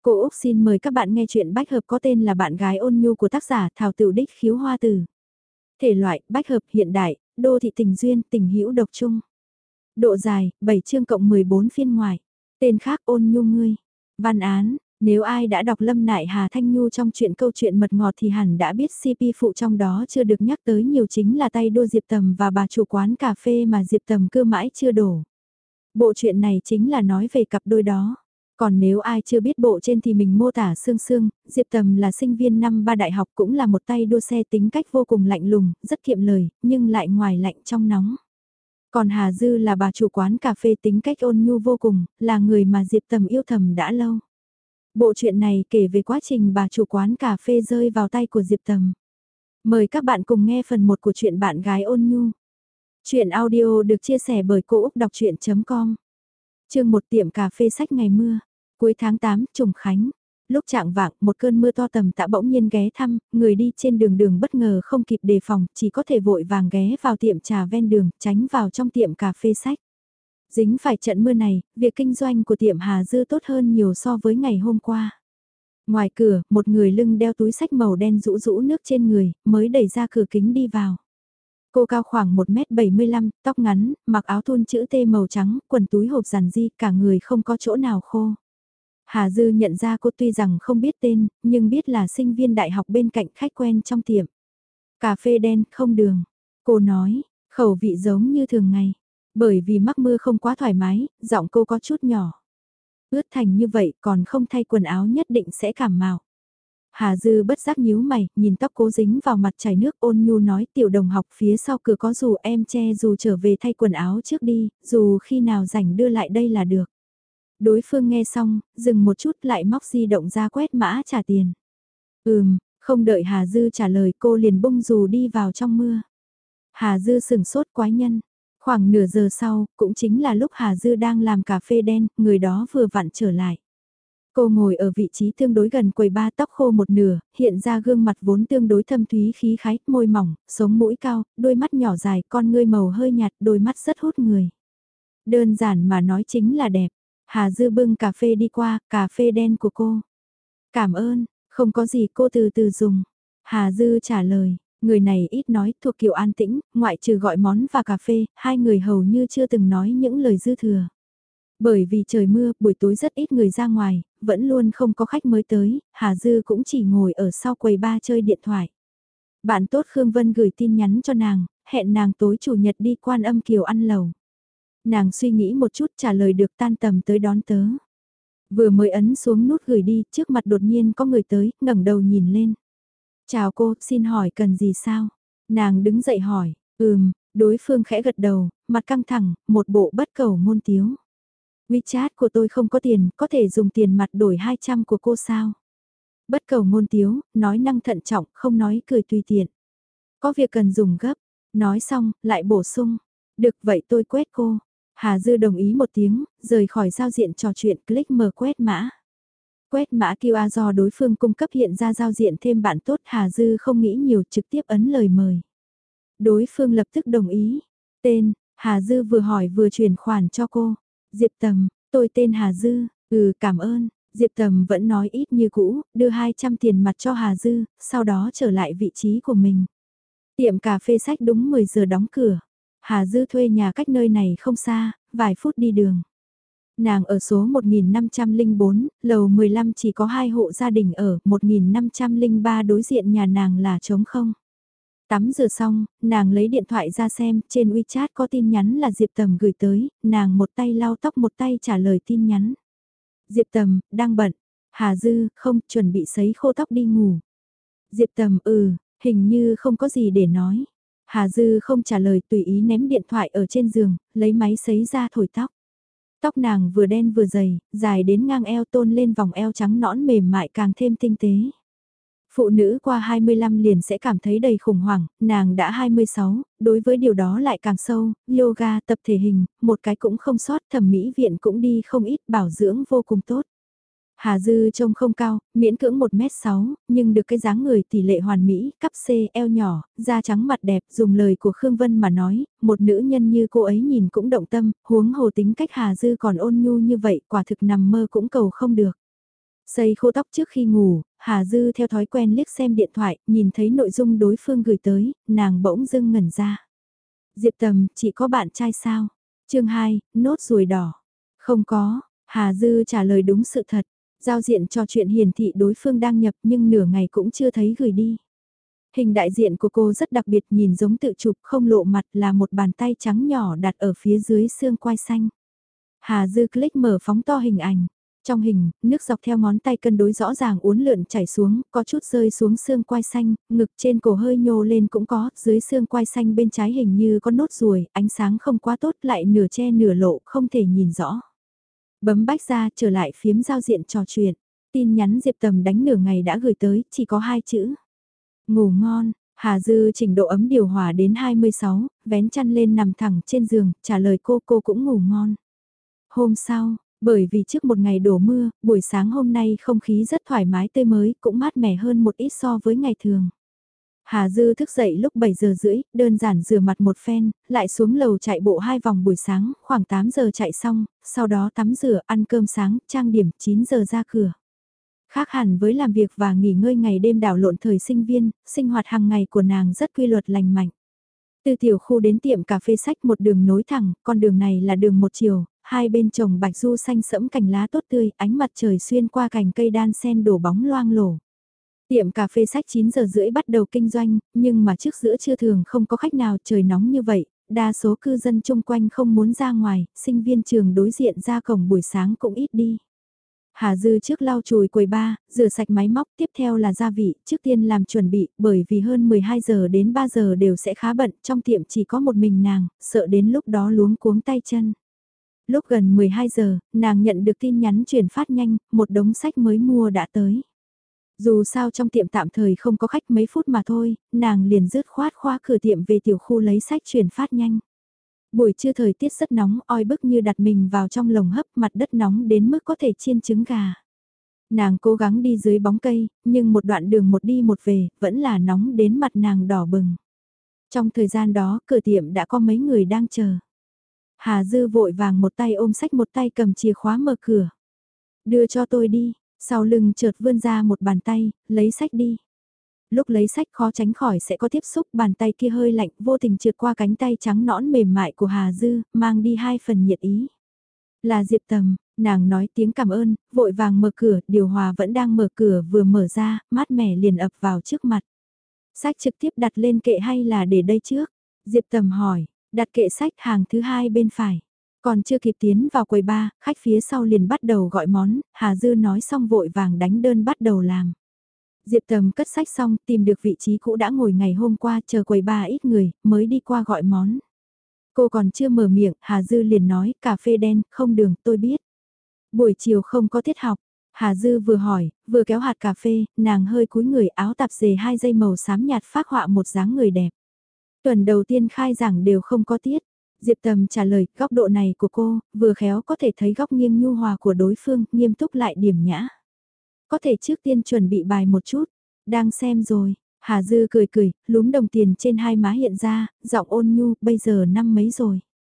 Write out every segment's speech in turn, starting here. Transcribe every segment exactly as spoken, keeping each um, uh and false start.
Cô Úc xin mời các bạn nghe chuyện bách hợp có tên là Bạn gái ôn nhu của tác giả Thảo Tửu Đích Khiếu Hoa Tử. Thể loại, bách hợp hiện đại, đô thị tình duyên, tình hữu độc trung. Độ dài, bảy chương cộng mười bốn phiên ngoài. Tên khác ôn nhu ngươi. Văn án, nếu ai đã đọc Lâm Nại Hà Thanh Nhu trong chuyện câu chuyện mật ngọt thì hẳn đã biết xê pê phụ trong đó chưa được nhắc tới nhiều chính là tay đua Diệp Tầm và bà chủ quán cà phê mà Diệp Tầm cứ mãi chưa đổ. Bộ truyện này chính là nói về cặp đôi đó. Còn nếu ai chưa biết bộ trên thì mình mô tả sương sương, Diệp Tầm là sinh viên năm ba đại học cũng là một tay đua xe tính cách vô cùng lạnh lùng, rất kiệm lời, nhưng lại ngoài lạnh trong nóng. Còn Hà Dư là bà chủ quán cà phê tính cách ôn nhu vô cùng, là người mà Diệp Tầm yêu thầm đã lâu. Bộ truyện này kể về quá trình bà chủ quán cà phê rơi vào tay của Diệp Tầm. Mời các bạn cùng nghe phần một của truyện Bạn gái ôn nhu. Chuyện audio được chia sẻ bởi Cô Úc Đọc Chuyện chấm com. Chương một tiệm cà phê sách ngày mưa. Cuối tháng tám, trùng khánh. Lúc trạng vạng, một cơn mưa to tầm tã bỗng nhiên ghé thăm, người đi trên đường đường bất ngờ không kịp đề phòng, chỉ có thể vội vàng ghé vào tiệm trà ven đường, tránh vào trong tiệm cà phê sách. Dính phải trận mưa này, việc kinh doanh của tiệm Hà Dư tốt hơn nhiều so với ngày hôm qua. Ngoài cửa, một người lưng đeo túi sách màu đen rũ rũ nước trên người, mới đẩy ra cửa kính đi vào. Cô cao khoảng một mét bảy mươi lăm, tóc ngắn, mặc áo thun chữ T màu trắng, quần túi hộp giản di, cả người không có chỗ nào khô. Hà Dư nhận ra cô tuy rằng không biết tên, nhưng biết là sinh viên đại học bên cạnh khách quen trong tiệm. Cà phê đen, không đường. Cô nói, khẩu vị giống như thường ngày. Bởi vì mắc mưa không quá thoải mái, giọng cô có chút nhỏ. Ướt thành như vậy còn không thay quần áo nhất định sẽ cảm mạo. Hà Dư bất giác nhíu mày, nhìn tóc cố dính vào mặt chảy nước ôn nhu nói tiểu đồng học phía sau cửa có dù em che dù trở về thay quần áo trước đi, dù khi nào rảnh đưa lại đây là được. Đối phương nghe xong, dừng một chút lại móc di động ra quét mã trả tiền. Ừm, không đợi Hà Dư trả lời cô liền bung dù đi vào trong mưa. Hà Dư sừng sốt quái nhân. Khoảng nửa giờ sau, cũng chính là lúc Hà Dư đang làm cà phê đen, người đó vừa vặn trở lại. Cô ngồi ở vị trí tương đối gần quầy ba tóc khô một nửa, hiện ra gương mặt vốn tương đối thâm thúy khí khái, môi mỏng, sống mũi cao, đôi mắt nhỏ dài, con ngươi màu hơi nhạt, đôi mắt rất hút người. Đơn giản mà nói chính là đẹp. Hà Dư bưng cà phê đi qua, cà phê đen của cô. Cảm ơn, không có gì cô từ từ dùng. Hà Dư trả lời, người này ít nói, thuộc kiểu an tĩnh, ngoại trừ gọi món và cà phê, hai người hầu như chưa từng nói những lời dư thừa. Bởi vì trời mưa, buổi tối rất ít người ra ngoài, vẫn luôn không có khách mới tới, Hà Dư cũng chỉ ngồi ở sau quầy ba chơi điện thoại. Bạn tốt Khương Vân gửi tin nhắn cho nàng, hẹn nàng tối chủ nhật đi Quan Âm Kiều ăn lẩu. Nàng suy nghĩ một chút trả lời được tan tầm tới đón tớ. Vừa mới ấn xuống nút gửi đi, trước mặt đột nhiên có người tới, ngẩng đầu nhìn lên. Chào cô, xin hỏi cần gì sao? Nàng đứng dậy hỏi, ừm, đối phương khẽ gật đầu, mặt căng thẳng, một bộ bất cầu ngôn tiếu. WeChat của tôi không có tiền, có thể dùng tiền mặt đổi hai trăm của cô sao? Bất cầu ngôn tiếu, nói năng thận trọng, không nói cười tùy tiện. Có việc cần dùng gấp, nói xong, lại bổ sung. Được vậy tôi quét cô. Hà Dư đồng ý một tiếng, rời khỏi giao diện trò chuyện click mở quét mã. Quét mã quy rờ do đối phương cung cấp hiện ra giao diện thêm bạn tốt Hà Dư không nghĩ nhiều trực tiếp ấn lời mời. Đối phương lập tức đồng ý. Tên, Hà Dư vừa hỏi vừa chuyển khoản cho cô. Diệp Tầm, tôi tên Hà Dư, ừ cảm ơn. Diệp Tầm vẫn nói ít như cũ, đưa hai trăm tiền mặt cho Hà Dư, sau đó trở lại vị trí của mình. Tiệm cà phê sách đúng mười giờ đóng cửa. Hà Dư thuê nhà cách nơi này không xa, vài phút đi đường. Nàng ở số một nghìn năm trăm lẻ bốn, lầu mười lăm chỉ có hai hộ gia đình ở, một nghìn năm trăm lẻ ba đối diện nhà nàng là trống không. Tắm rửa xong, nàng lấy điện thoại ra xem, trên WeChat có tin nhắn là Diệp Tầm gửi tới, nàng một tay lau tóc một tay trả lời tin nhắn. Diệp Tầm, đang bận. Hà Dư, không, chuẩn bị sấy khô tóc đi ngủ. Diệp Tầm, ừ, hình như không có gì để nói. Hà Dư không trả lời tùy ý ném điện thoại ở trên giường, lấy máy sấy ra thổi tóc. Tóc nàng vừa đen vừa dày, dài đến ngang eo tôn lên vòng eo trắng nõn mềm mại càng thêm tinh tế. Phụ nữ qua hai mươi lăm liền sẽ cảm thấy đầy khủng hoảng, nàng đã hai mươi sáu, đối với điều đó lại càng sâu, yoga, tập thể hình, một cái cũng không sót, thẩm mỹ viện cũng đi không ít, bảo dưỡng vô cùng tốt. Hà Dư trông không cao, miễn cưỡng một mét sáu, nhưng được cái dáng người tỷ lệ hoàn mỹ, cắp C, eo nhỏ, da trắng mặt đẹp, dùng lời của Khương Vân mà nói, một nữ nhân như cô ấy nhìn cũng động tâm, huống hồ tính cách Hà Dư còn ôn nhu như vậy, quả thực nằm mơ cũng cầu không được. Sấy khô tóc trước khi ngủ, Hà Dư theo thói quen liếc xem điện thoại, nhìn thấy nội dung đối phương gửi tới, nàng bỗng dưng ngẩn ra. Diệp Tầm, chị có bạn trai sao? chương hai, nốt ruồi đỏ. Không có, Hà Dư trả lời đúng sự thật. Giao diện cho chuyện hiển thị đối phương đăng nhập nhưng nửa ngày cũng chưa thấy gửi đi. Hình đại diện của cô rất đặc biệt, nhìn giống tự chụp, không lộ mặt, là một bàn tay trắng nhỏ đặt ở phía dưới xương quai xanh. Hà Dư click mở phóng to hình ảnh. Trong hình, nước dọc theo ngón tay cân đối rõ ràng uốn lượn chảy xuống, có chút rơi xuống xương quai xanh, ngực trên cổ hơi nhô lên cũng có, dưới xương quai xanh bên trái hình như có nốt ruồi, ánh sáng không quá tốt, lại nửa che nửa lộ, không thể nhìn rõ. Bấm bách ra, trở lại phiếm giao diện trò chuyện. Tin nhắn Diệp Tầm đánh nửa ngày đã gửi tới, chỉ có hai chữ. Ngủ ngon. Hà Dư chỉnh độ ấm điều hòa đến hai mươi sáu, vén chăn lên nằm thẳng trên giường, trả lời cô cô cũng ngủ ngon. Hôm sau, bởi vì trước một ngày đổ mưa, buổi sáng hôm nay không khí rất thoải mái tươi mới, cũng mát mẻ hơn một ít so với ngày thường. Hà Dư thức dậy lúc bảy giờ rưỡi, đơn giản rửa mặt một phen, lại xuống lầu chạy bộ hai vòng buổi sáng, khoảng tám giờ chạy xong, sau đó tắm rửa, ăn cơm sáng, trang điểm, chín giờ ra cửa. Khác hẳn với làm việc và nghỉ ngơi ngày đêm đảo lộn thời sinh viên, sinh hoạt hàng ngày của nàng rất quy luật lành mạnh. Từ tiểu khu đến tiệm cà phê sách một đường nối thẳng, con đường này là đường một chiều, hai bên trồng bạch du xanh sẫm cành lá tốt tươi, ánh mặt trời xuyên qua cành cây đan sen đổ bóng loang lổ. Tiệm cà phê sách chín giờ rưỡi bắt đầu kinh doanh, nhưng mà trước giữa trưa thường không có khách nào, trời nóng như vậy, đa số cư dân chung quanh không muốn ra ngoài, sinh viên trường đối diện ra cổng buổi sáng cũng ít đi. Hà Dư trước lau chùi quầy bar, rửa sạch máy móc, tiếp theo là gia vị, trước tiên làm chuẩn bị, bởi vì hơn mười hai giờ đến ba giờ đều sẽ khá bận, trong tiệm chỉ có một mình nàng, sợ đến lúc đó luống cuống tay chân. Lúc gần mười hai giờ, nàng nhận được tin nhắn chuyển phát nhanh, một đống sách mới mua đã tới. Dù sao trong tiệm tạm thời không có khách mấy phút mà thôi, nàng liền dứt khoát khóa cửa tiệm về tiểu khu lấy sách chuyển phát nhanh. Buổi trưa thời tiết rất nóng, oi bức như đặt mình vào trong lồng hấp, mặt đất nóng đến mức có thể chiên trứng gà. Nàng cố gắng đi dưới bóng cây, nhưng một đoạn đường một đi một về, vẫn là nóng đến mặt nàng đỏ bừng. Trong thời gian đó, cửa tiệm đã có mấy người đang chờ. Hà Dư vội vàng một tay ôm sách một tay cầm chìa khóa mở cửa. Đưa cho tôi đi, sau lưng chợt vươn ra một bàn tay, lấy sách đi. Lúc lấy sách khó tránh khỏi sẽ có tiếp xúc, bàn tay kia hơi lạnh, vô tình trượt qua cánh tay trắng nõn mềm mại của Hà Dư, mang đi hai phần nhiệt ý. Là Diệp Tầm, nàng nói tiếng cảm ơn, vội vàng mở cửa, điều hòa vẫn đang mở cửa vừa mở ra, mát mẻ liền ập vào trước mặt. Sách trực tiếp đặt lên kệ hay là để đây trước? Diệp Tầm hỏi, đặt kệ sách hàng thứ hai bên phải. Còn chưa kịp tiến vào quầy bar, khách phía sau liền bắt đầu gọi món, Hà Dư nói xong vội vàng đánh đơn bắt đầu làm. Diệp Tầm cất sách xong, tìm được vị trí cũ đã ngồi ngày hôm qua, chờ quầy bar ít người, mới đi qua gọi món. Cô còn chưa mở miệng, Hà Dư liền nói, cà phê đen, không đường, tôi biết. Buổi chiều không có tiết học. Hà Dư vừa hỏi, vừa kéo hạt cà phê, nàng hơi cúi người, áo tạp dề hai dây màu xám nhạt phác họa một dáng người đẹp. Tuần đầu tiên khai giảng đều không có tiết. Diệp Tầm trả lời, góc độ này của cô, vừa khéo có thể thấy góc nghiêng nhu hòa của đối phương, nghiêm túc lại điểm nhã. Có thể trước tiên chuẩn bị bài một chút. Đang xem rồi. Hà Dư cười cười, lúm đồng tiền trên hai má hiện ra, giọng ôn nhu, bây giờ năm mấy rồi.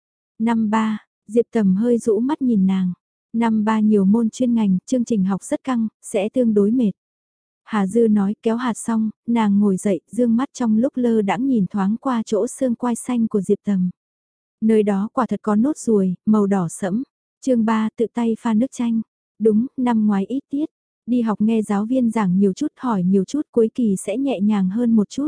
Năm ba, Diệp Tầm hơi rũ mắt nhìn nàng. Năm ba nhiều môn chuyên ngành, chương trình học rất căng, sẽ tương đối mệt. Hà Dư nói kéo hạt xong, nàng ngồi dậy, dương mắt trong lúc lơ đãng nhìn thoáng qua chỗ xương quai xanh của Diệp Tầm. Nơi đó quả thật có nốt ruồi, màu đỏ sẫm. chương ba tự tay pha nước chanh. Đúng, năm ngoái ít tiết. Đi học nghe giáo viên giảng nhiều chút, hỏi nhiều chút, cuối kỳ sẽ nhẹ nhàng hơn một chút.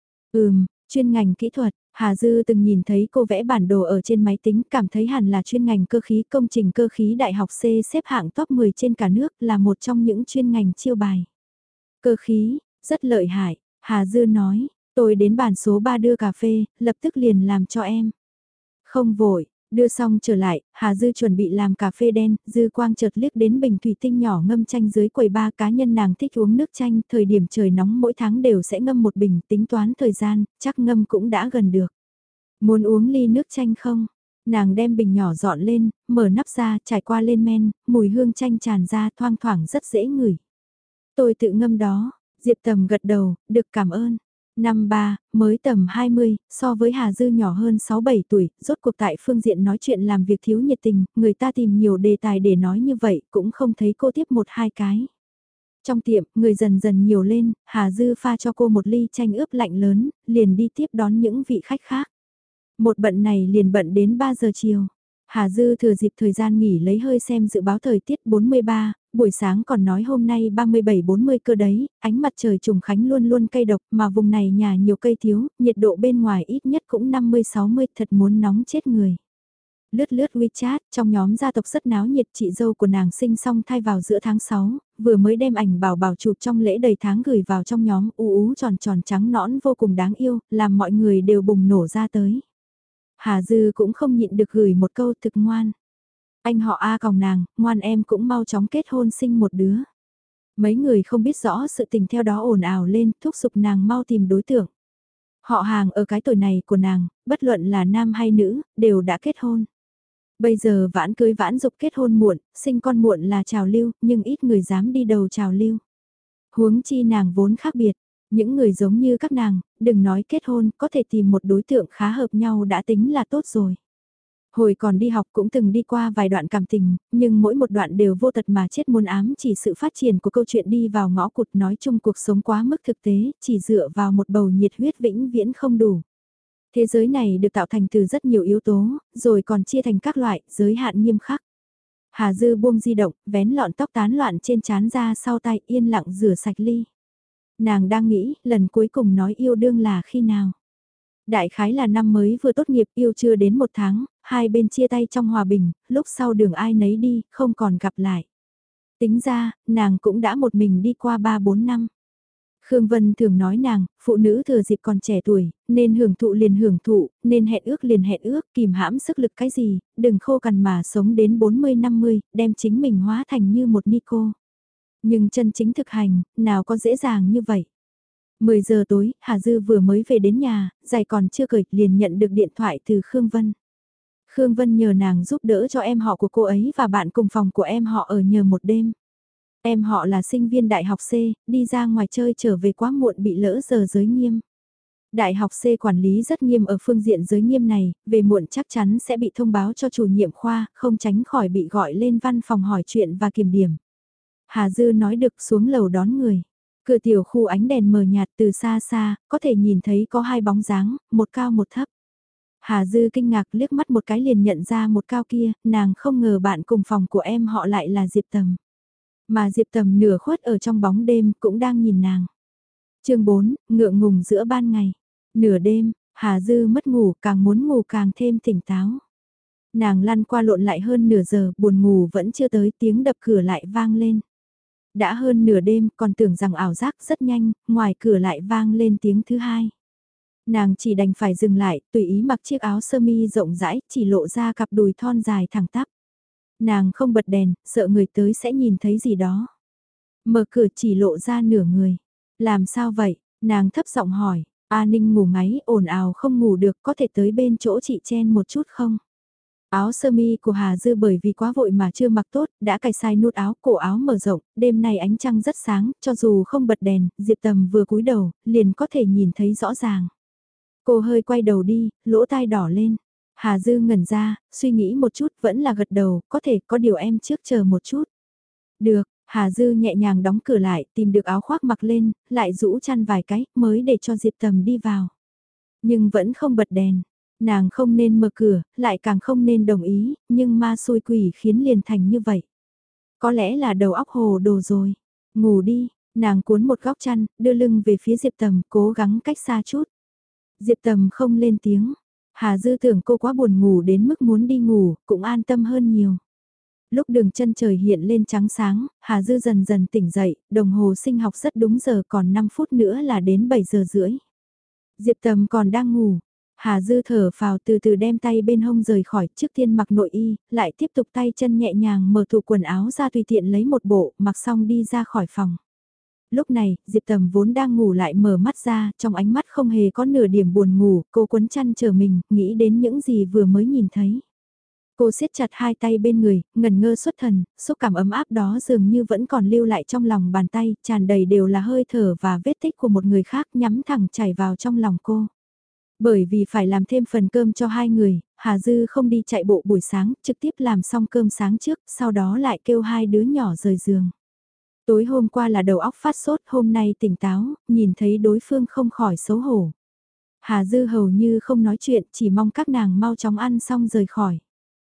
Ừm, chuyên ngành kỹ thuật, Hà Dư từng nhìn thấy cô vẽ bản đồ ở trên máy tính, cảm thấy hẳn là chuyên ngành cơ khí, công trình cơ khí đại học C xếp hạng top mười trên cả nước, là một trong những chuyên ngành chiêu bài. Cơ khí, rất lợi hại, Hà Dư nói, tôi đến bàn số ba đưa cà phê, lập tức liền làm cho em. Không vội. Đưa xong trở lại, Hà Dư chuẩn bị làm cà phê đen, Dư Quang chợt liếc đến bình thủy tinh nhỏ ngâm chanh dưới quầy ba, cá nhân nàng thích uống nước chanh, thời điểm trời nóng mỗi tháng đều sẽ ngâm một bình, tính toán thời gian, chắc ngâm cũng đã gần được. Muốn uống ly nước chanh không? Nàng đem bình nhỏ dọn lên, mở nắp ra, trải qua lên men, mùi hương chanh tràn ra thoang thoảng rất dễ ngửi. Tôi tự ngâm đó, Diệp Tầm gật đầu, được cảm ơn. Năm ba, mới tầm hai mươi, so với Hà Dư nhỏ hơn sáu bảy tuổi, rốt cuộc tại phương diện nói chuyện làm việc thiếu nhiệt tình, người ta tìm nhiều đề tài để nói như vậy, cũng không thấy cô tiếp một hai cái. Trong tiệm, người dần dần nhiều lên, Hà Dư pha cho cô một ly chanh ướp lạnh lớn, liền đi tiếp đón những vị khách khác. Một bận này liền bận đến ba giờ chiều. Hà Dư thừa dịp thời gian nghỉ lấy hơi xem dự báo thời tiết bốn mươi ba, buổi sáng còn nói hôm nay ba mươi bảy bốn mươi cơ đấy, ánh mặt trời trùng khánh luôn luôn cay độc mà vùng này nhà nhiều cây thiếu, nhiệt độ bên ngoài ít nhất cũng năm mươi sáu mươi, thật muốn nóng chết người. Lướt lướt WeChat, trong nhóm gia tộc rất náo nhiệt, chị dâu của nàng sinh xong thai vào giữa tháng sáu, vừa mới đem ảnh bảo bảo chụp trong lễ đầy tháng gửi vào trong nhóm, u ú tròn tròn trắng nõn vô cùng đáng yêu, làm mọi người đều bùng nổ ra tới. Hà Dư cũng không nhịn được gửi một câu thực ngoan. Anh họ A còng nàng, ngoan em cũng mau chóng kết hôn sinh một đứa. Mấy người không biết rõ sự tình theo đó ồn ào lên, thúc giục nàng mau tìm đối tượng. Họ hàng ở cái tuổi này của nàng, bất luận là nam hay nữ, đều đã kết hôn. Bây giờ vãn cưới vãn dục kết hôn muộn, sinh con muộn là trào lưu, nhưng ít người dám đi đầu trào lưu. Huống chi nàng vốn khác biệt, những người giống như các nàng, đừng nói kết hôn, có thể tìm một đối tượng khá hợp nhau đã tính là tốt rồi. Hồi còn đi học cũng từng đi qua vài đoạn cảm tình, nhưng mỗi một đoạn đều vô tật mà chết muôn ám, chỉ sự phát triển của câu chuyện đi vào ngõ cụt, nói chung cuộc sống quá mức thực tế, chỉ dựa vào một bầu nhiệt huyết vĩnh viễn không đủ. Thế giới này được tạo thành từ rất nhiều yếu tố, rồi còn chia thành các loại, giới hạn nghiêm khắc. Hà Dư buông di động, vén lọn tóc tán loạn trên trán ra sau tay, yên lặng rửa sạch ly. Nàng đang nghĩ, lần cuối cùng nói yêu đương là khi nào? Đại khái là năm mới vừa tốt nghiệp, yêu chưa đến một tháng, hai bên chia tay trong hòa bình, lúc sau đường ai nấy đi, không còn gặp lại. Tính ra, nàng cũng đã một mình đi qua ba bốn năm. Khương Vân thường nói nàng, phụ nữ thừa dịp còn trẻ tuổi, nên hưởng thụ liền hưởng thụ, nên hẹn ước liền hẹn ước, kìm hãm sức lực cái gì, đừng khô cằn mà sống đến bốn mươi năm mươi, đem chính mình hóa thành như một Nico. Nhưng chân chính thực hành, nào có dễ dàng như vậy. mười giờ tối, Hà Dư vừa mới về đến nhà, giày còn chưa cởi, liền nhận được điện thoại từ Khương Vân. Khương Vân nhờ nàng giúp đỡ cho em họ của cô ấy và bạn cùng phòng của em họ ở nhờ một đêm. Em họ là sinh viên đại học C, đi ra ngoài chơi trở về quá muộn bị lỡ giờ giới nghiêm. Đại học C quản lý rất nghiêm ở phương diện giới nghiêm này, về muộn chắc chắn sẽ bị thông báo cho chủ nhiệm khoa, không tránh khỏi bị gọi lên văn phòng hỏi chuyện và kiểm điểm. Hà Dư nói được xuống lầu đón người. Cửa tiểu khu ánh đèn mờ nhạt từ xa xa, có thể nhìn thấy có hai bóng dáng, một cao một thấp. Hà Dư kinh ngạc liếc mắt một cái liền nhận ra một cao kia, nàng không ngờ bạn cùng phòng của em họ lại là Diệp Tầm. Mà Diệp Tầm nửa khuất ở trong bóng đêm cũng đang nhìn nàng. chương bốn, ngượng ngùng giữa ban ngày. Nửa đêm, Hà Dư mất ngủ càng muốn ngủ càng thêm tỉnh táo. Nàng lăn qua lộn lại hơn nửa giờ, buồn ngủ vẫn chưa tới, tiếng đập cửa lại vang lên. Đã hơn nửa đêm còn tưởng rằng ảo giác rất nhanh, ngoài cửa lại vang lên tiếng thứ hai. Nàng chỉ đành phải dừng lại, tùy ý mặc chiếc áo sơ mi rộng rãi, chỉ lộ ra cặp đùi thon dài thẳng tắp. Nàng không bật đèn, sợ người tới sẽ nhìn thấy gì đó. Mở cửa chỉ lộ ra nửa người. Làm sao vậy? Nàng thấp giọng hỏi. A Ninh ngủ ngáy, ồn ào không ngủ được, có thể tới bên chỗ chị chen một chút không? Áo sơ mi của Hà Dư bởi vì quá vội mà chưa mặc tốt, đã cài sai nút áo, cổ áo mở rộng, đêm nay ánh trăng rất sáng, cho dù không bật đèn, Diệp Tầm vừa cúi đầu, liền có thể nhìn thấy rõ ràng. Cô hơi quay đầu đi, lỗ tai đỏ lên. Hà Dư ngẩn ra, suy nghĩ một chút vẫn là gật đầu, có thể có điều em trước chờ một chút. Được, Hà Dư nhẹ nhàng đóng cửa lại, tìm được áo khoác mặc lên, lại rũ chăn vài cái, mới để cho Diệp Tầm đi vào. Nhưng vẫn không bật đèn, nàng không nên mở cửa, lại càng không nên đồng ý, nhưng ma xui quỷ khiến liền thành như vậy. Có lẽ là đầu óc hồ đồ rồi. Ngủ đi, nàng cuốn một góc chăn, đưa lưng về phía Diệp Tầm, cố gắng cách xa chút. Diệp Tầm không lên tiếng. Hà Dư tưởng cô quá buồn ngủ đến mức muốn đi ngủ, cũng an tâm hơn nhiều. Lúc đường chân trời hiện lên trắng sáng, Hà Dư dần dần tỉnh dậy, đồng hồ sinh học rất đúng giờ, còn năm phút nữa là đến bảy giờ rưỡi. Diệp Tầm còn đang ngủ. Hà Dư thở phào từ từ đem tay bên hông rời khỏi, trước tiên mặc nội y, lại tiếp tục tay chân nhẹ nhàng mở tủ quần áo ra tùy tiện lấy một bộ, mặc xong đi ra khỏi phòng. Lúc này, Diệp Tầm vốn đang ngủ lại mở mắt ra, trong ánh mắt không hề có nửa điểm buồn ngủ, cô quấn chăn chờ mình, nghĩ đến những gì vừa mới nhìn thấy. Cô siết chặt hai tay bên người, ngần ngơ xuất thần, xúc cảm ấm áp đó dường như vẫn còn lưu lại trong lòng bàn tay, tràn đầy đều là hơi thở và vết tích của một người khác nhắm thẳng chảy vào trong lòng cô. Bởi vì phải làm thêm phần cơm cho hai người, Hà Dư không đi chạy bộ buổi sáng, trực tiếp làm xong cơm sáng trước, sau đó lại kêu hai đứa nhỏ rời giường. Tối hôm qua là đầu óc phát sốt, hôm nay tỉnh táo, nhìn thấy đối phương không khỏi xấu hổ. Hà Dư hầu như không nói chuyện, chỉ mong các nàng mau chóng ăn xong rời khỏi.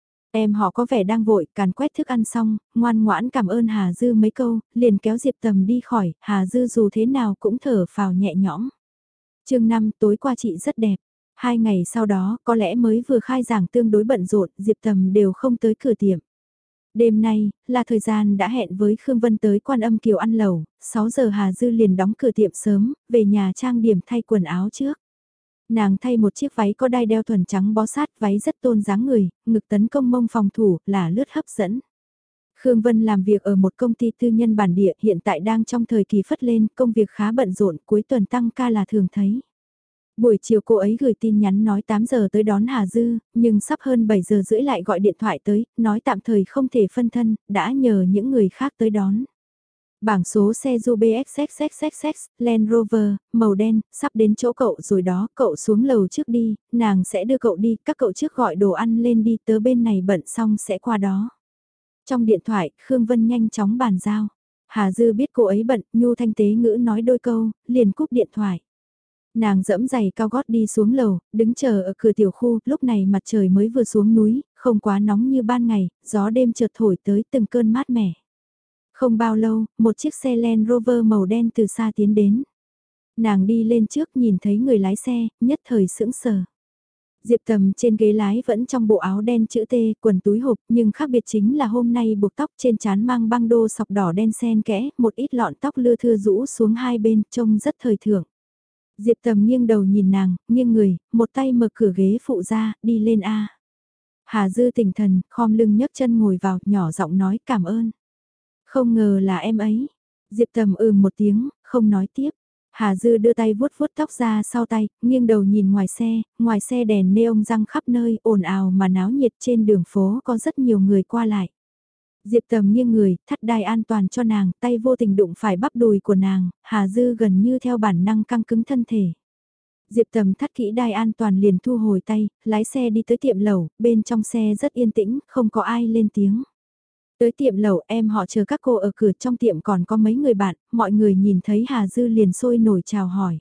Em họ có vẻ đang vội, càn quét thức ăn xong, ngoan ngoãn cảm ơn Hà Dư mấy câu, liền kéo Diệp Tầm đi khỏi, Hà Dư dù thế nào cũng thở phào nhẹ nhõm. chương năm tối qua chị rất đẹp. Hai ngày sau đó, có lẽ mới vừa khai giảng tương đối bận rộn, Diệp Tầm đều không tới cửa tiệm. Đêm nay, là thời gian đã hẹn với Khương Vân tới Quan Âm Kiều ăn lẩu, sáu giờ Hà Dư liền đóng cửa tiệm sớm, về nhà trang điểm thay quần áo trước. Nàng thay một chiếc váy có đai đeo thuần trắng bó sát, váy rất tôn dáng người, ngực tấn công mông phòng thủ, là lướt hấp dẫn. Khương Vân làm việc ở một công ty tư nhân bản địa, hiện tại đang trong thời kỳ phất lên, công việc khá bận rộn, cuối tuần tăng ca là thường thấy. Buổi chiều cô ấy gửi tin nhắn nói tám giờ tới đón Hà Dư, nhưng sắp hơn bảy giờ rưỡi lại gọi điện thoại tới, nói tạm thời không thể phân thân, đã nhờ những người khác tới đón. Bảng số xe du bê ích ích ích ích ích Land Rover, màu đen, sắp đến chỗ cậu rồi đó, cậu xuống lầu trước đi, nàng sẽ đưa cậu đi, các cậu trước gọi đồ ăn lên đi, tớ bên này bận xong sẽ qua đó. Trong điện thoại, Khương Vân nhanh chóng bàn giao. Hà Dư biết cô ấy bận, nhu thanh tế ngữ nói đôi câu, liền cúp điện thoại. Nàng dẫm giày cao gót đi xuống lầu, đứng chờ ở cửa tiểu khu, lúc này mặt trời mới vừa xuống núi, không quá nóng như ban ngày, gió đêm chợt thổi tới từng cơn mát mẻ. Không bao lâu, một chiếc xe Land Rover màu đen từ xa tiến đến. Nàng đi lên trước nhìn thấy người lái xe, nhất thời sững sờ. Diệp Tầm trên ghế lái vẫn trong bộ áo đen chữ T, quần túi hộp, nhưng khác biệt chính là hôm nay buộc tóc trên trán mang băng đô sọc đỏ đen xen kẽ, một ít lọn tóc lưa thưa rũ xuống hai bên, trông rất thời thượng. Diệp Tầm nghiêng đầu nhìn nàng, nghiêng người, một tay mở cửa ghế phụ ra, đi lên A. Hà Dư tỉnh thần, khom lưng nhấc chân ngồi vào, nhỏ giọng nói cảm ơn. Không ngờ là em ấy. Diệp Tầm ừ một tiếng, không nói tiếp. Hà Dư đưa tay vuốt vuốt tóc ra sau tay, nghiêng đầu nhìn ngoài xe, ngoài xe đèn neon răng khắp nơi, ồn ào mà náo nhiệt trên đường phố có rất nhiều người qua lại. Diệp Tầm nghiêng người, thắt đai an toàn cho nàng, tay vô tình đụng phải bắp đùi của nàng, Hà Dư gần như theo bản năng căng cứng thân thể. Diệp Tầm thắt kỹ đai an toàn liền thu hồi tay, lái xe đi tới tiệm lẩu, bên trong xe rất yên tĩnh, không có ai lên tiếng. Tới tiệm lẩu em họ chờ các cô ở cửa, trong tiệm còn có mấy người bạn, mọi người nhìn thấy Hà Dư liền sôi nổi chào hỏi.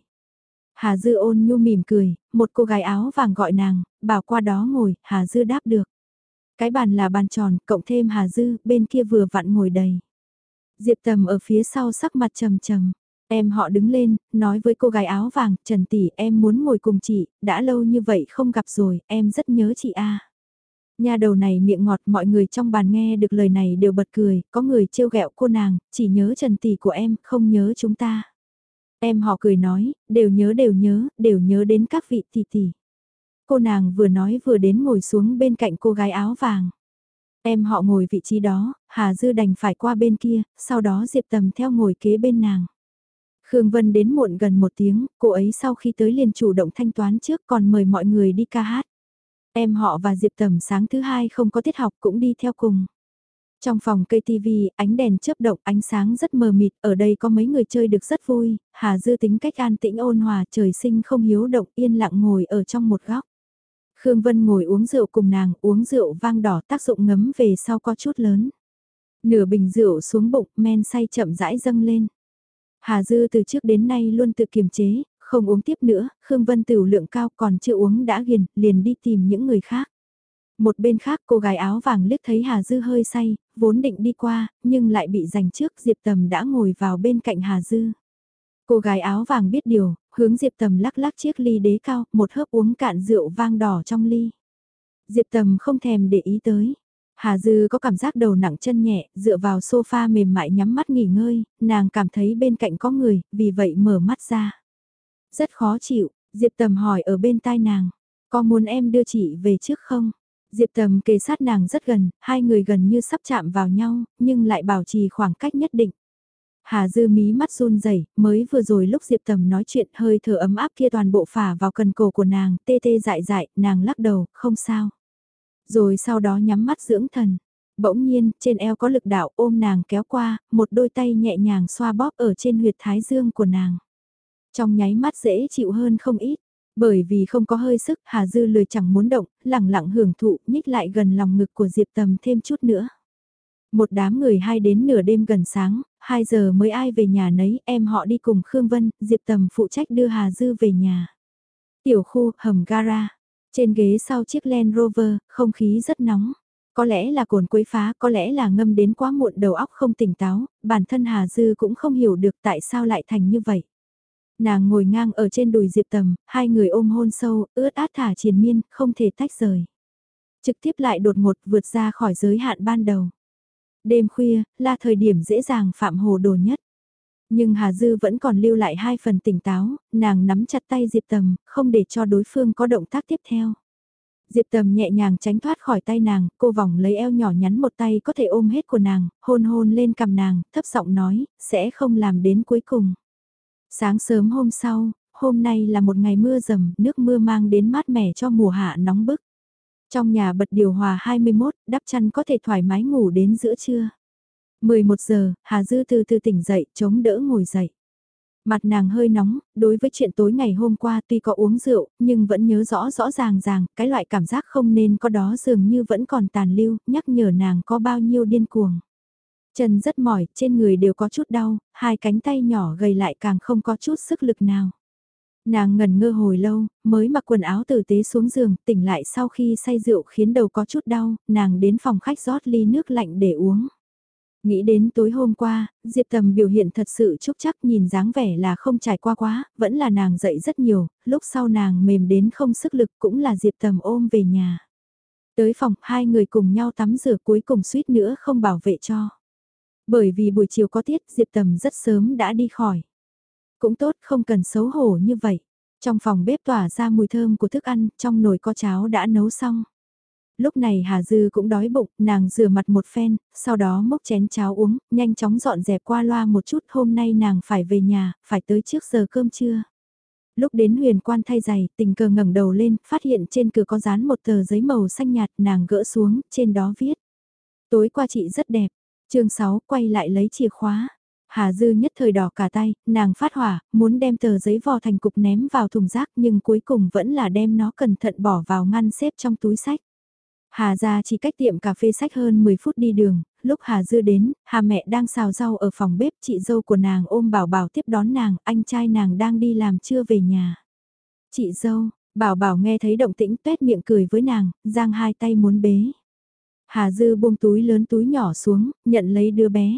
Hà Dư ôn nhu mỉm cười, một cô gái áo vàng gọi nàng, bảo qua đó ngồi, Hà Dư đáp được. Cái bàn là bàn tròn, cộng thêm Hà Dư, bên kia vừa vặn ngồi đầy. Diệp Tầm ở phía sau sắc mặt trầm trầm. Em họ đứng lên, nói với cô gái áo vàng, Trần tỷ em muốn ngồi cùng chị, đã lâu như vậy không gặp rồi, em rất nhớ chị a. Nhà đầu này miệng ngọt, mọi người trong bàn nghe được lời này đều bật cười, có người trêu ghẹo cô nàng, chỉ nhớ Trần tỷ của em, không nhớ chúng ta. Em họ cười nói, đều nhớ đều nhớ, đều nhớ đến các vị tỷ tỷ. Cô nàng vừa nói vừa đến ngồi xuống bên cạnh cô gái áo vàng. Em họ ngồi vị trí đó, Hà Dư đành phải qua bên kia, sau đó Diệp Tầm theo ngồi kế bên nàng. Khương Vân đến muộn gần một tiếng, cô ấy sau khi tới liền chủ động thanh toán trước còn mời mọi người đi ca hát. Em họ và Diệp Tầm sáng thứ hai không có tiết học cũng đi theo cùng. Trong phòng cây tivi, ánh đèn chớp động, ánh sáng rất mờ mịt, ở đây có mấy người chơi được rất vui, Hà Dư tính cách an tĩnh ôn hòa, trời sinh không hiếu động, yên lặng ngồi ở trong một góc. Khương Vân ngồi uống rượu cùng nàng, uống rượu vang đỏ tác dụng ngấm về sau có chút lớn. Nửa bình rượu xuống bụng, men say chậm rãi dâng lên. Hà Dư từ trước đến nay luôn tự kiềm chế, không uống tiếp nữa, Khương Vân tửu lượng cao còn chưa uống đã ghiền, liền đi tìm những người khác. Một bên khác cô gái áo vàng liếc thấy Hà Dư hơi say, vốn định đi qua, nhưng lại bị giành trước, Diệp Tầm đã ngồi vào bên cạnh Hà Dư. Cô gái áo vàng biết điều, hướng Diệp Tầm lắc lắc chiếc ly đế cao, một hớp uống cạn rượu vang đỏ trong ly. Diệp Tầm không thèm để ý tới. Hà Dư có cảm giác đầu nặng chân nhẹ, dựa vào sofa mềm mại nhắm mắt nghỉ ngơi, nàng cảm thấy bên cạnh có người, vì vậy mở mắt ra. Rất khó chịu, Diệp Tầm hỏi ở bên tai nàng, có muốn em đưa chị về trước không? Diệp Tầm kề sát nàng rất gần, hai người gần như sắp chạm vào nhau, nhưng lại bảo trì khoảng cách nhất định. Hà Dư mí mắt run rẩy, mới vừa rồi lúc Diệp Tầm nói chuyện hơi thở ấm áp kia toàn bộ phả vào cần cổ của nàng, tê tê dại dại, nàng lắc đầu, không sao. Rồi sau đó nhắm mắt dưỡng thần. Bỗng nhiên, trên eo có lực đạo ôm nàng kéo qua, một đôi tay nhẹ nhàng xoa bóp ở trên huyệt thái dương của nàng. Trong nháy mắt dễ chịu hơn không ít, bởi vì không có hơi sức, Hà Dư lười chẳng muốn động, lẳng lặng hưởng thụ, nhích lại gần lòng ngực của Diệp Tầm thêm chút nữa. Một đám người hai đến nửa đêm gần sáng, hai giờ mới ai về nhà nấy, em họ đi cùng Khương Vân, Diệp Tầm phụ trách đưa Hà Dư về nhà. Tiểu khu, hầm gara. Trên ghế sau chiếc Land Rover, không khí rất nóng. Có lẽ là cồn quấy phá, có lẽ là ngâm đến quá muộn đầu óc không tỉnh táo, bản thân Hà Dư cũng không hiểu được tại sao lại thành như vậy. Nàng ngồi ngang ở trên đùi Diệp Tầm, hai người ôm hôn sâu, ướt át thả triền miên, không thể tách rời. Trực tiếp lại đột ngột vượt ra khỏi giới hạn ban đầu. Đêm khuya, là thời điểm dễ dàng phạm hồ đồ nhất. Nhưng Hà Dư vẫn còn lưu lại hai phần tỉnh táo, nàng nắm chặt tay Diệp Tầm, không để cho đối phương có động tác tiếp theo. Diệp Tầm nhẹ nhàng tránh thoát khỏi tay nàng, cô vòng lấy eo nhỏ nhắn một tay có thể ôm hết của nàng, hôn hôn lên cằm nàng, thấp giọng nói, sẽ không làm đến cuối cùng. Sáng sớm hôm sau, hôm nay là một ngày mưa rầm, nước mưa mang đến mát mẻ cho mùa hạ nóng bức. Trong nhà bật điều hòa hai mươi mốt, đắp chăn có thể thoải mái ngủ đến giữa trưa. mười một giờ, Hà Dư từ từ tỉnh dậy, chống đỡ ngồi dậy. Mặt nàng hơi nóng, đối với chuyện tối ngày hôm qua tuy có uống rượu, nhưng vẫn nhớ rõ rõ ràng ràng, cái loại cảm giác không nên có đó dường như vẫn còn tàn lưu, nhắc nhở nàng có bao nhiêu điên cuồng. Chân rất mỏi, trên người đều có chút đau, hai cánh tay nhỏ gầy lại càng không có chút sức lực nào. Nàng ngẩn ngơ hồi lâu, mới mặc quần áo tử tế xuống giường, tỉnh lại sau khi say rượu khiến đầu có chút đau, nàng đến phòng khách rót ly nước lạnh để uống. Nghĩ đến tối hôm qua, Diệp Tầm biểu hiện thật sự chúc chắc nhìn dáng vẻ là không trải qua quá, vẫn là nàng dậy rất nhiều, lúc sau nàng mềm đến không sức lực cũng là Diệp Tầm ôm về nhà. Tới phòng, hai người cùng nhau tắm rửa cuối cùng suýt nữa không bảo vệ cho. Bởi vì buổi chiều có tiết, Diệp Tầm rất sớm đã đi khỏi. Cũng tốt, không cần xấu hổ như vậy. Trong phòng bếp tỏa ra mùi thơm của thức ăn, trong nồi có cháo đã nấu xong. Lúc này Hà Dư cũng đói bụng, nàng rửa mặt một phen, sau đó mốc chén cháo uống, nhanh chóng dọn dẹp qua loa một chút, hôm nay nàng phải về nhà, phải tới trước giờ cơm trưa. Lúc đến huyền quan thay giày, tình cờ ngẩng đầu lên, phát hiện trên cửa có dán một tờ giấy màu xanh nhạt, nàng gỡ xuống, trên đó viết. Tối qua chị rất đẹp. Chương sáu, quay lại lấy chìa khóa. Hà Dư nhất thời đỏ cả tay, nàng phát hỏa, muốn đem tờ giấy vò thành cục ném vào thùng rác nhưng cuối cùng vẫn là đem nó cẩn thận bỏ vào ngăn xếp trong túi sách. Hà ra chỉ cách tiệm cà phê sách hơn mười phút đi đường, lúc Hà Dư đến, Hà mẹ đang xào rau ở phòng bếp, chị dâu của nàng ôm Bảo Bảo tiếp đón nàng, anh trai nàng đang đi làm trưa về nhà. Chị dâu, Bảo Bảo nghe thấy động tĩnh tuét miệng cười với nàng, giang hai tay muốn bế. Hà Dư buông túi lớn túi nhỏ xuống, nhận lấy đứa bé.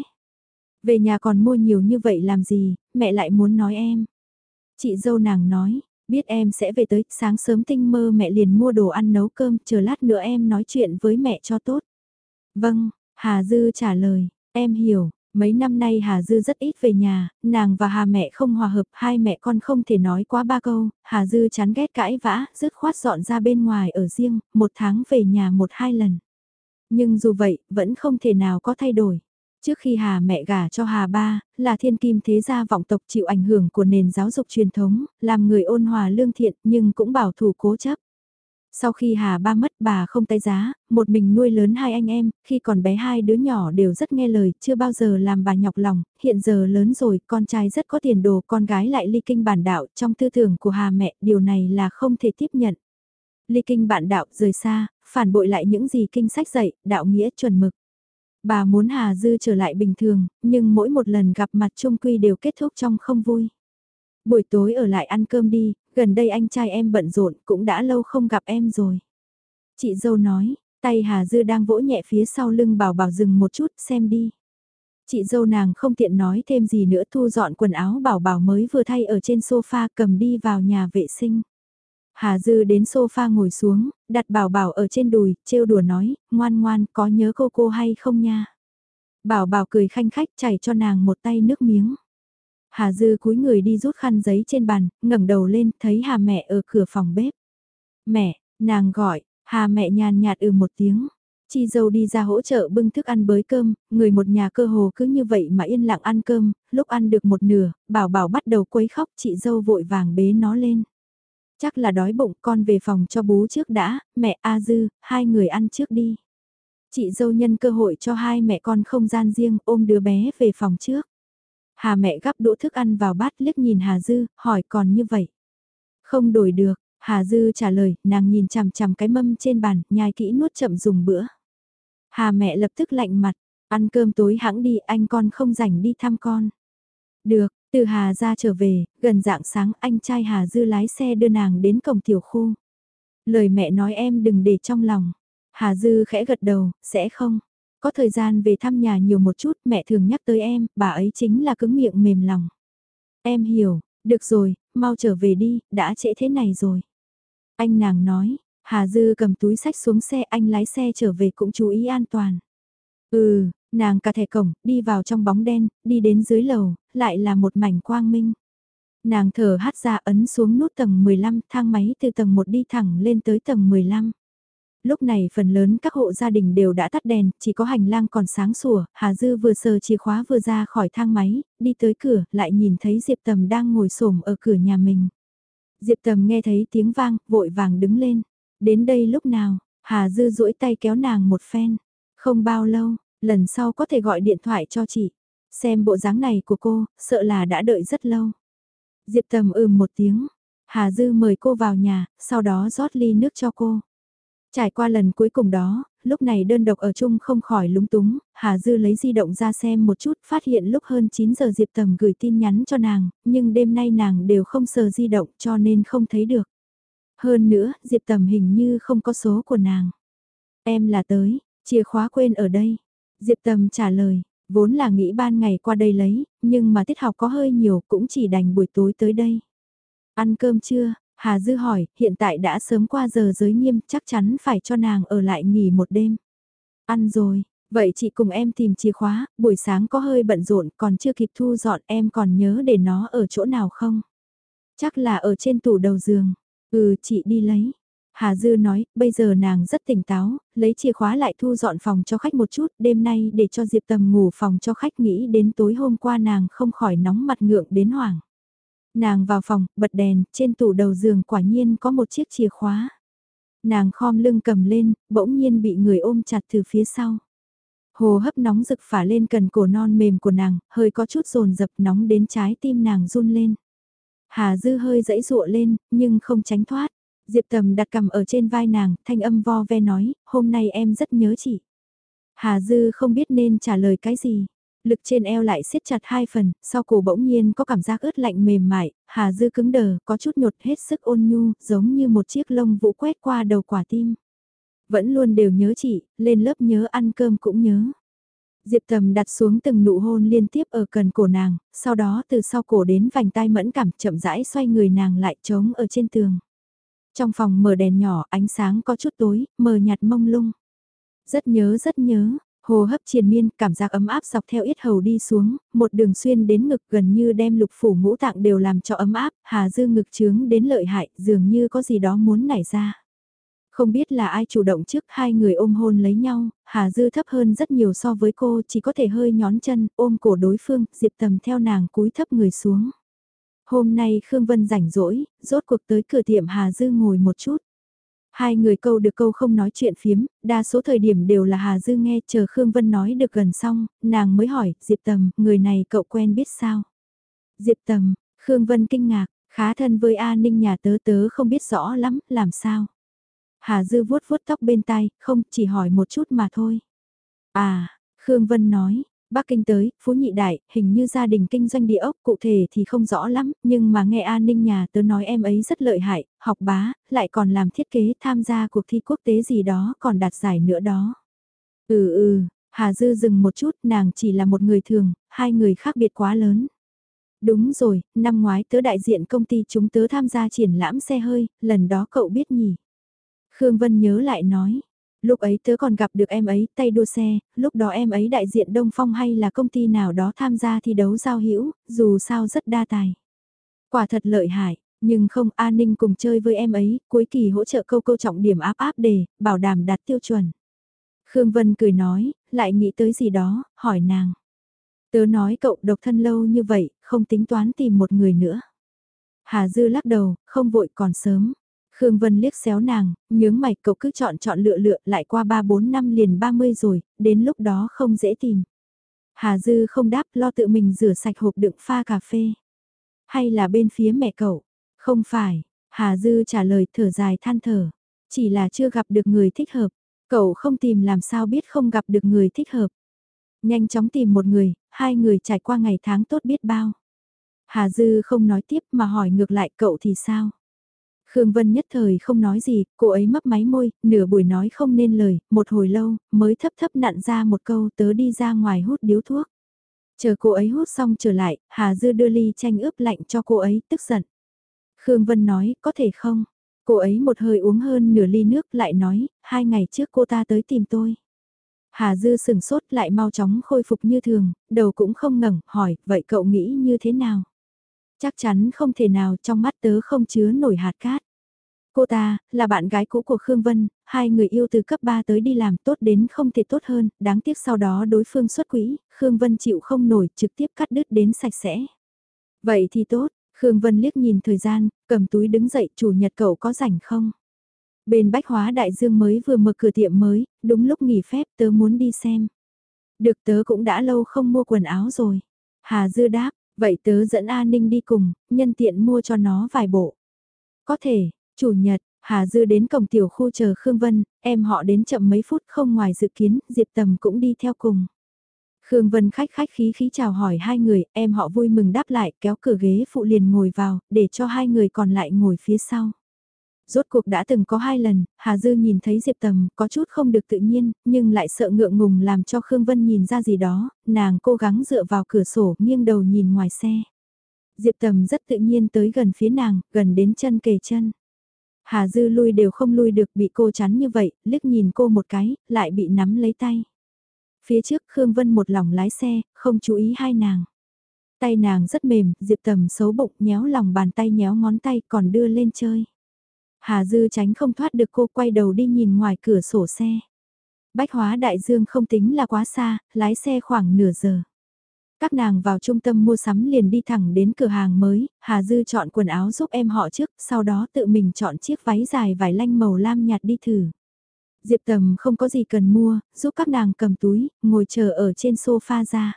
Về nhà còn mua nhiều như vậy làm gì, mẹ lại muốn nói em. Chị dâu nàng nói, biết em sẽ về tới, sáng sớm tinh mơ mẹ liền mua đồ ăn nấu cơm, chờ lát nữa em nói chuyện với mẹ cho tốt. Vâng, Hà Dư trả lời, em hiểu, mấy năm nay Hà Dư rất ít về nhà, nàng và Hà mẹ không hòa hợp, hai mẹ con không thể nói quá ba câu, Hà Dư chán ghét cãi vã, dứt khoát dọn ra bên ngoài ở riêng, một tháng về nhà một hai lần. Nhưng dù vậy, vẫn không thể nào có thay đổi. Trước khi Hà mẹ gả cho Hà ba, là thiên kim thế gia vọng tộc chịu ảnh hưởng của nền giáo dục truyền thống, làm người ôn hòa lương thiện nhưng cũng bảo thủ cố chấp. Sau khi Hà ba mất bà không tay giá, một mình nuôi lớn hai anh em, khi còn bé hai đứa nhỏ đều rất nghe lời, chưa bao giờ làm bà nhọc lòng, hiện giờ lớn rồi, con trai rất có tiền đồ, con gái lại ly kinh bản đạo, trong tư tưởng của Hà mẹ, điều này là không thể tiếp nhận. Ly kinh bản đạo rời xa, phản bội lại những gì kinh sách dạy, đạo nghĩa chuẩn mực. Bà muốn Hà Dư trở lại bình thường, nhưng mỗi một lần gặp mặt chung quy đều kết thúc trong không vui. Buổi tối ở lại ăn cơm đi, gần đây anh trai em bận rộn, cũng đã lâu không gặp em rồi. Chị dâu nói, tay Hà Dư đang vỗ nhẹ phía sau lưng Bảo Bảo dừng một chút, xem đi. Chị dâu nàng không tiện nói thêm gì nữa, thu dọn quần áo Bảo Bảo mới vừa thay ở trên sofa, cầm đi vào nhà vệ sinh. Hà Dư đến sofa ngồi xuống, đặt Bảo Bảo ở trên đùi, trêu đùa nói, ngoan ngoan, có nhớ cô cô hay không nha. Bảo Bảo cười khanh khách chảy cho nàng một tay nước miếng. Hà Dư cúi người đi rút khăn giấy trên bàn, ngẩng đầu lên, thấy Hà mẹ ở cửa phòng bếp. Mẹ, nàng gọi, Hà mẹ nhàn nhạt ừ một tiếng. Chi dâu đi ra hỗ trợ bưng thức ăn bới cơm, người một nhà cơ hồ cứ như vậy mà yên lặng ăn cơm, lúc ăn được một nửa, Bảo Bảo bắt đầu quấy khóc, chị dâu vội vàng bế nó lên. Chắc là đói bụng, con về phòng cho bú trước đã, mẹ A Dư, hai người ăn trước đi. Chị dâu nhân cơ hội cho hai mẹ con không gian riêng, ôm đứa bé về phòng trước. Hà mẹ gắp đũa thức ăn vào bát liếc nhìn Hà Dư, hỏi còn như vậy. Không đổi được, Hà Dư trả lời, nàng nhìn chằm chằm cái mâm trên bàn, nhai kỹ nuốt chậm dùng bữa. Hà mẹ lập tức lạnh mặt, Ăn cơm tối hãng đi, anh con không rảnh đi thăm con. Được, từ Hà ra trở về, gần rạng sáng anh trai Hà Dư lái xe đưa nàng đến cổng tiểu khu. Lời mẹ nói em đừng để trong lòng. Hà Dư khẽ gật đầu, sẽ không. Có thời gian về thăm nhà nhiều một chút, mẹ thường nhắc tới em, bà ấy chính là cứng miệng mềm lòng. Em hiểu, được rồi, mau trở về đi, đã trễ thế này rồi. Anh nàng nói, Hà Dư cầm túi sách xuống xe, anh lái xe trở về cũng chú ý an toàn. Ừ, nàng cà thẻ cổng, đi vào trong bóng đen, đi đến dưới lầu, lại là một mảnh quang minh. Nàng thở hắt ra ấn xuống nút tầng mười lăm, thang máy từ tầng một đi thẳng lên tới tầng mười lăm. Lúc này phần lớn các hộ gia đình đều đã tắt đèn, chỉ có hành lang còn sáng sủa, Hà Dư vừa sờ chìa khóa vừa ra khỏi thang máy, đi tới cửa, lại nhìn thấy Diệp Tầm đang ngồi xổm ở cửa nhà mình. Diệp Tầm nghe thấy tiếng vang, vội vàng đứng lên. Đến đây lúc nào, Hà Dư duỗi tay kéo nàng một phen. Không bao lâu, lần sau có thể gọi điện thoại cho chị. Xem bộ dáng này của cô, sợ là đã đợi rất lâu. Diệp Tầm ừm một tiếng. Hà Dư mời cô vào nhà, sau đó rót ly nước cho cô. Trải qua lần cuối cùng đó, lúc này đơn độc ở chung không khỏi lúng túng, Hà Dư lấy di động ra xem một chút, phát hiện lúc hơn chín giờ Diệp Tầm gửi tin nhắn cho nàng, nhưng đêm nay nàng đều không sờ di động cho nên không thấy được. Hơn nữa, Diệp Tầm hình như không có số của nàng. Em là tới, chìa khóa quên ở đây. Diệp Tầm trả lời, vốn là nghĩ ban ngày qua đây lấy, nhưng mà tiết học có hơi nhiều cũng chỉ đành buổi tối tới đây. Ăn cơm chưa? Hà Dư hỏi, hiện tại đã sớm qua giờ giới nghiêm, chắc chắn phải cho nàng ở lại nghỉ một đêm. Ăn rồi, vậy chị cùng em tìm chìa khóa, buổi sáng có hơi bận rộn, còn chưa kịp thu dọn, em còn nhớ để nó ở chỗ nào không? Chắc là ở trên tủ đầu giường. Ừ, chị đi lấy. Hà Dư nói, bây giờ nàng rất tỉnh táo, lấy chìa khóa lại thu dọn phòng cho khách một chút, đêm nay để cho Diệp Tầm ngủ phòng cho khách, nghĩ đến tối hôm qua nàng không khỏi nóng mặt ngượng đến hoảng. Nàng vào phòng, bật đèn, trên tủ đầu giường quả nhiên có một chiếc chìa khóa. Nàng khom lưng cầm lên, bỗng nhiên bị người ôm chặt từ phía sau. Hồ hấp nóng rực phả lên cần cổ non mềm của nàng, hơi có chút rồn dập nóng đến trái tim nàng run lên. Hà Dư hơi dãy dụa lên, nhưng không tránh thoát. Diệp Tầm đặt cầm ở trên vai nàng, thanh âm vo ve nói, hôm nay em rất nhớ chị. Hà Dư không biết nên trả lời cái gì. Lực trên eo lại siết chặt hai phần, sau cổ bỗng nhiên có cảm giác ướt lạnh mềm mại, Hà Dư cứng đờ, có chút nhột hết sức ôn nhu, giống như một chiếc lông vũ quét qua đầu quả tim. Vẫn luôn đều nhớ chị, lên lớp nhớ ăn cơm cũng nhớ. Diệp Tầm đặt xuống từng nụ hôn liên tiếp ở cần cổ nàng, sau đó từ sau cổ đến vành tai mẫn cảm chậm rãi xoay người nàng lại trống ở trên tường. Trong phòng mở đèn nhỏ, ánh sáng có chút tối, mờ nhạt mông lung. Rất nhớ rất nhớ, hồ hấp triền miên, cảm giác ấm áp dọc theo yết hầu đi xuống, một đường xuyên đến ngực gần như đem lục phủ ngũ tạng đều làm cho ấm áp, Hà Dư ngực trướng đến lợi hại, dường như có gì đó muốn nảy ra. Không biết là ai chủ động trước, hai người ôm hôn lấy nhau, Hà Dư thấp hơn rất nhiều so với cô, chỉ có thể hơi nhón chân, ôm cổ đối phương, Diệp Tầm theo nàng cúi thấp người xuống. Hôm nay Khương Vân rảnh rỗi, rốt cuộc tới cửa tiệm Hà Dư ngồi một chút. Hai người câu được câu không nói chuyện phiếm, đa số thời điểm đều là Hà Dư nghe, chờ Khương Vân nói được gần xong, nàng mới hỏi, Diệp Tầm, người này cậu quen biết sao? Diệp Tầm, Khương Vân kinh ngạc, khá thân với A Ninh nhà tớ tớ không biết rõ lắm, làm sao? Hà Dư vuốt vuốt tóc bên tai, không, chỉ hỏi một chút mà thôi. À, Khương Vân nói, Bắc Kinh tới, Phú Nhị Đại, hình như gia đình kinh doanh địa ốc, cụ thể thì không rõ lắm, nhưng mà nghe An Ninh nhà tớ nói em ấy rất lợi hại, học bá, lại còn làm thiết kế tham gia cuộc thi quốc tế gì đó, còn đạt giải nữa đó. Ừ ừ, Hà Dư dừng một chút, nàng chỉ là một người thường, hai người khác biệt quá lớn. Đúng rồi, năm ngoái tớ đại diện công ty chúng tớ tham gia triển lãm xe hơi, lần đó cậu biết nhỉ? Khương Vân nhớ lại nói, lúc ấy tớ còn gặp được em ấy tay đua xe, lúc đó em ấy đại diện Đông Phong hay là công ty nào đó tham gia thi đấu giao hữu, dù sao rất đa tài. Quả thật lợi hại, nhưng không An Ninh cùng chơi với em ấy, cuối kỳ hỗ trợ câu câu trọng điểm áp áp đề, bảo đảm đạt tiêu chuẩn. Khương Vân cười nói, lại nghĩ tới gì đó, hỏi nàng. Tớ nói cậu độc thân lâu như vậy, không tính toán tìm một người nữa. Hà Dư lắc đầu, không vội còn sớm. Khương Vân liếc xéo nàng, nhướng mày cậu cứ chọn chọn lựa lựa lại qua ba bốn năm liền ba mươi rồi, đến lúc đó không dễ tìm. Hà Dư không đáp lo tự mình rửa sạch hộp đựng pha cà phê. Hay là bên phía mẹ cậu? Không phải, Hà Dư trả lời thở dài than thở. Chỉ là chưa gặp được người thích hợp. Cậu không tìm làm sao biết không gặp được người thích hợp. Nhanh chóng tìm một người, hai người trải qua ngày tháng tốt biết bao. Hà Dư không nói tiếp mà hỏi ngược lại cậu thì sao? Khương Vân nhất thời không nói gì, cô ấy mấp máy môi, nửa buổi nói không nên lời, một hồi lâu, mới thấp thấp nặn ra một câu tớ đi ra ngoài hút điếu thuốc. Chờ cô ấy hút xong trở lại, Hà Dư đưa ly chanh ướp lạnh cho cô ấy, tức giận. Khương Vân nói, có thể không? Cô ấy một hơi uống hơn nửa ly nước lại nói, hai ngày trước cô ta tới tìm tôi. Hà Dư sừng sốt lại mau chóng khôi phục như thường, đầu cũng không ngẩng, hỏi, vậy cậu nghĩ như thế nào? Chắc chắn không thể nào, trong mắt tớ không chứa nổi hạt cát. Cô ta, là bạn gái cũ của Khương Vân, hai người yêu từ cấp ba tới đi làm tốt đến không thể tốt hơn, đáng tiếc sau đó đối phương xuất quỹ, Khương Vân chịu không nổi, trực tiếp cắt đứt đến sạch sẽ. Vậy thì tốt, Khương Vân liếc nhìn thời gian, cầm túi đứng dậy, chủ nhật cậu có rảnh không? Bên Bách Hóa Đại Dương mới vừa mở cửa tiệm mới, đúng lúc nghỉ phép tớ muốn đi xem. Được tớ cũng đã lâu không mua quần áo rồi. Hà Dư đáp, vậy tớ dẫn A Ninh đi cùng, nhân tiện mua cho nó vài bộ. Có thể, chủ nhật, Hà Dư đến cổng tiểu khu chờ Khương Vân, em họ đến chậm mấy phút không ngoài dự kiến, Diệp Tầm cũng đi theo cùng. Khương Vân khách khách khí khí chào hỏi hai người, em họ vui mừng đáp lại, kéo cửa ghế phụ liền ngồi vào, để cho hai người còn lại ngồi phía sau. Rốt cuộc đã từng có hai lần, Hà Dư nhìn thấy Diệp Tầm có chút không được tự nhiên, nhưng lại sợ ngượng ngùng làm cho Khương Vân nhìn ra gì đó, nàng cố gắng dựa vào cửa sổ nghiêng đầu nhìn ngoài xe. Diệp Tầm rất tự nhiên tới gần phía nàng, gần đến chân kề chân. Hà Dư lui đều không lui được bị cô chắn như vậy, liếc nhìn cô một cái, lại bị nắm lấy tay. Phía trước Khương Vân một lòng lái xe, không chú ý hai nàng. Tay nàng rất mềm, Diệp Tầm xấu bụng nhéo lòng bàn tay nhéo ngón tay còn đưa lên chơi. Hà Dư tránh không thoát được cô quay đầu đi nhìn ngoài cửa sổ xe. Bách Hóa Đại Dương không tính là quá xa, lái xe khoảng nửa giờ. Các nàng vào trung tâm mua sắm liền đi thẳng đến cửa hàng mới, Hà Dư chọn quần áo giúp em họ trước, sau đó tự mình chọn chiếc váy dài vải lanh màu lam nhạt đi thử. Diệp Tầm không có gì cần mua, giúp các nàng cầm túi, ngồi chờ ở trên sofa ra.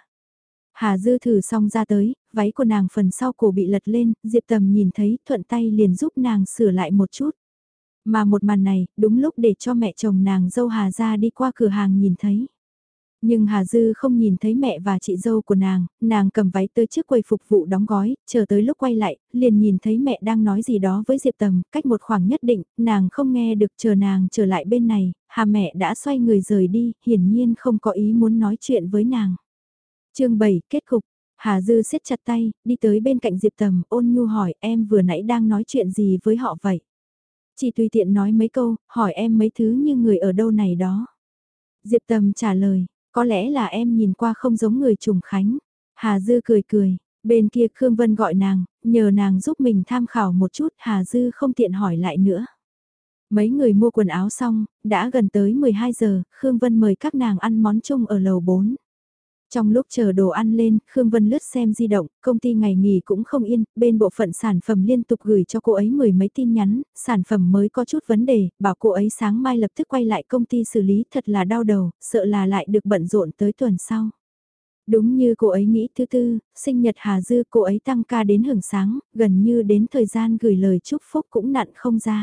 Hà Dư thử xong ra tới, váy của nàng phần sau cổ bị lật lên, Diệp Tầm nhìn thấy thuận tay liền giúp nàng sửa lại một chút. Mà một màn này, đúng lúc để cho mẹ chồng nàng dâu Hà ra đi qua cửa hàng nhìn thấy. Nhưng Hà Dư không nhìn thấy mẹ và chị dâu của nàng, nàng cầm váy tới trước quầy phục vụ đóng gói, chờ tới lúc quay lại, liền nhìn thấy mẹ đang nói gì đó với Diệp Tầm, cách một khoảng nhất định, nàng không nghe được chờ nàng trở lại bên này, Hà mẹ đã xoay người rời đi, hiển nhiên không có ý muốn nói chuyện với nàng. chương bảy, kết cục, Hà Dư siết chặt tay, đi tới bên cạnh Diệp Tầm, ôn nhu hỏi em vừa nãy đang nói chuyện gì với họ vậy? Chỉ tùy tiện nói mấy câu, hỏi em mấy thứ như người ở đâu này đó. Diệp Tầm trả lời, có lẽ là em nhìn qua không giống người Trùng Khánh. Hà Dư cười cười, bên kia Khương Vân gọi nàng, nhờ nàng giúp mình tham khảo một chút, Hà Dư không tiện hỏi lại nữa. Mấy người mua quần áo xong, đã gần tới mười hai giờ, Khương Vân mời các nàng ăn món chung ở lầu bốn. Trong lúc chờ đồ ăn lên, Khương Vân lướt xem di động, công ty ngày nghỉ cũng không yên, bên bộ phận sản phẩm liên tục gửi cho cô ấy mười mấy tin nhắn, sản phẩm mới có chút vấn đề, bảo cô ấy sáng mai lập tức quay lại công ty xử lý, thật là đau đầu, sợ là lại được bận rộn tới tuần sau. Đúng như cô ấy nghĩ, thứ tư, sinh nhật Hà Dư cô ấy tăng ca đến hưởng sáng, gần như đến thời gian gửi lời chúc phúc cũng nặn không ra.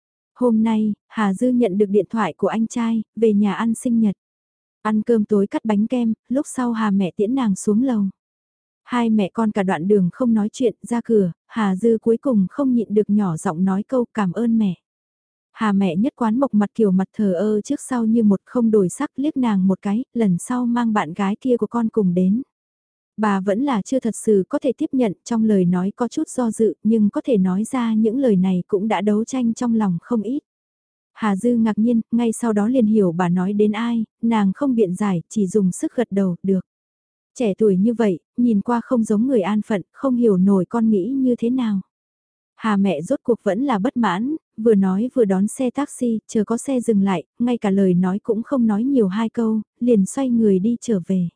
Hôm nay, Hà Dư nhận được điện thoại của anh trai, về nhà ăn sinh nhật. Ăn cơm tối cắt bánh kem, lúc sau Hà mẹ tiễn nàng xuống lầu. Hai mẹ con cả đoạn đường không nói chuyện, ra cửa, Hà Dư cuối cùng không nhịn được nhỏ giọng nói câu cảm ơn mẹ. Hà mẹ nhất quán mộc mặt kiểu mặt thờ ơ trước sau như một không đổi sắc liếc nàng một cái, lần sau mang bạn gái kia của con cùng đến. Bà vẫn là chưa thật sự có thể tiếp nhận trong lời nói có chút do dự nhưng có thể nói ra những lời này cũng đã đấu tranh trong lòng không ít. Hà Dư ngạc nhiên, ngay sau đó liền hiểu bà nói đến ai, nàng không biện giải, chỉ dùng sức gật đầu, được. Trẻ tuổi như vậy, nhìn qua không giống người an phận, không hiểu nổi con nghĩ như thế nào. Hà mẹ rốt cuộc vẫn là bất mãn, vừa nói vừa đón xe taxi, chờ có xe dừng lại, ngay cả lời nói cũng không nói nhiều hai câu, liền xoay người đi trở về.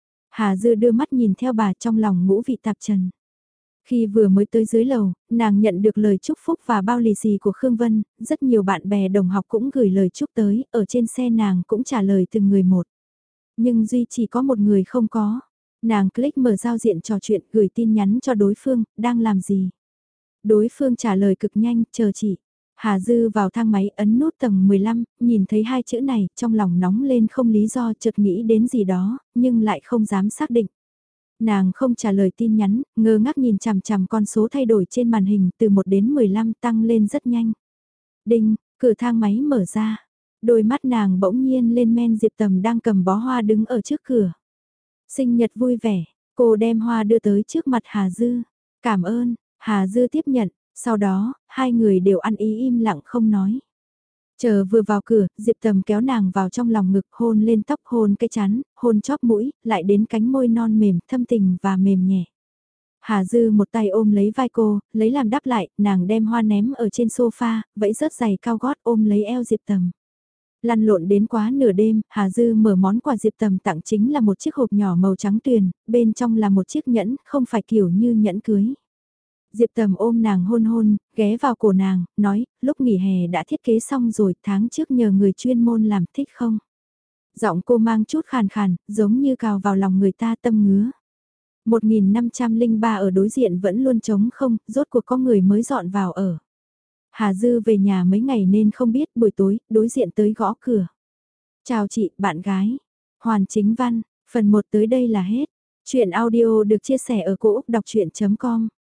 Hà Dư đưa mắt nhìn theo bà trong lòng ngũ vị tạp trần. Khi vừa mới tới dưới lầu, nàng nhận được lời chúc phúc và bao lì xì của Khương Vân, rất nhiều bạn bè đồng học cũng gửi lời chúc tới, ở trên xe nàng cũng trả lời từng người một. Nhưng duy chỉ có một người không có. Nàng click mở giao diện trò chuyện gửi tin nhắn cho đối phương, đang làm gì. Đối phương trả lời cực nhanh, chờ chị. Hà Dư vào thang máy ấn nút tầng mười lăm, nhìn thấy hai chữ này, trong lòng nóng lên không lý do chợt nghĩ đến gì đó, nhưng lại không dám xác định. Nàng không trả lời tin nhắn, ngơ ngác nhìn chằm chằm con số thay đổi trên màn hình từ một đến mười lăm tăng lên rất nhanh. Đinh, cửa thang máy mở ra. Đôi mắt nàng bỗng nhiên lên men Diệp Tầm đang cầm bó hoa đứng ở trước cửa. Sinh nhật vui vẻ, cô đem hoa đưa tới trước mặt Hà Dư. Cảm ơn, Hà Dư tiếp nhận, sau đó, hai người đều ăn ý im lặng không nói. Chờ vừa vào cửa, Diệp Tầm kéo nàng vào trong lòng ngực hôn lên tóc hôn cái chán, hôn chóp mũi, lại đến cánh môi non mềm, thâm tình và mềm nhẹ. Hà Dư một tay ôm lấy vai cô, lấy làm đáp lại, nàng đem hoa ném ở trên sofa, vẫy rớt giày cao gót ôm lấy eo Diệp Tầm. Lăn lộn đến quá nửa đêm, Hà Dư mở món quà Diệp Tầm tặng chính là một chiếc hộp nhỏ màu trắng tuyền, bên trong là một chiếc nhẫn, không phải kiểu như nhẫn cưới. Diệp Tầm ôm nàng hôn hôn, ghé vào cổ nàng, nói, lúc nghỉ hè đã thiết kế xong rồi, tháng trước nhờ người chuyên môn làm, thích không? Giọng cô mang chút khàn khàn, giống như cào vào lòng người ta tâm ngứa. một nghìn năm trăm lẻ ba ở đối diện vẫn luôn trống không, rốt cuộc có người mới dọn vào ở. Hà Dư về nhà mấy ngày nên không biết, buổi tối, đối diện tới gõ cửa. Chào chị, bạn gái. Hoàn Chính Văn, phần một tới đây là hết. Chuyện audio được chia sẻ ở cỗ đọc chuyện chấm com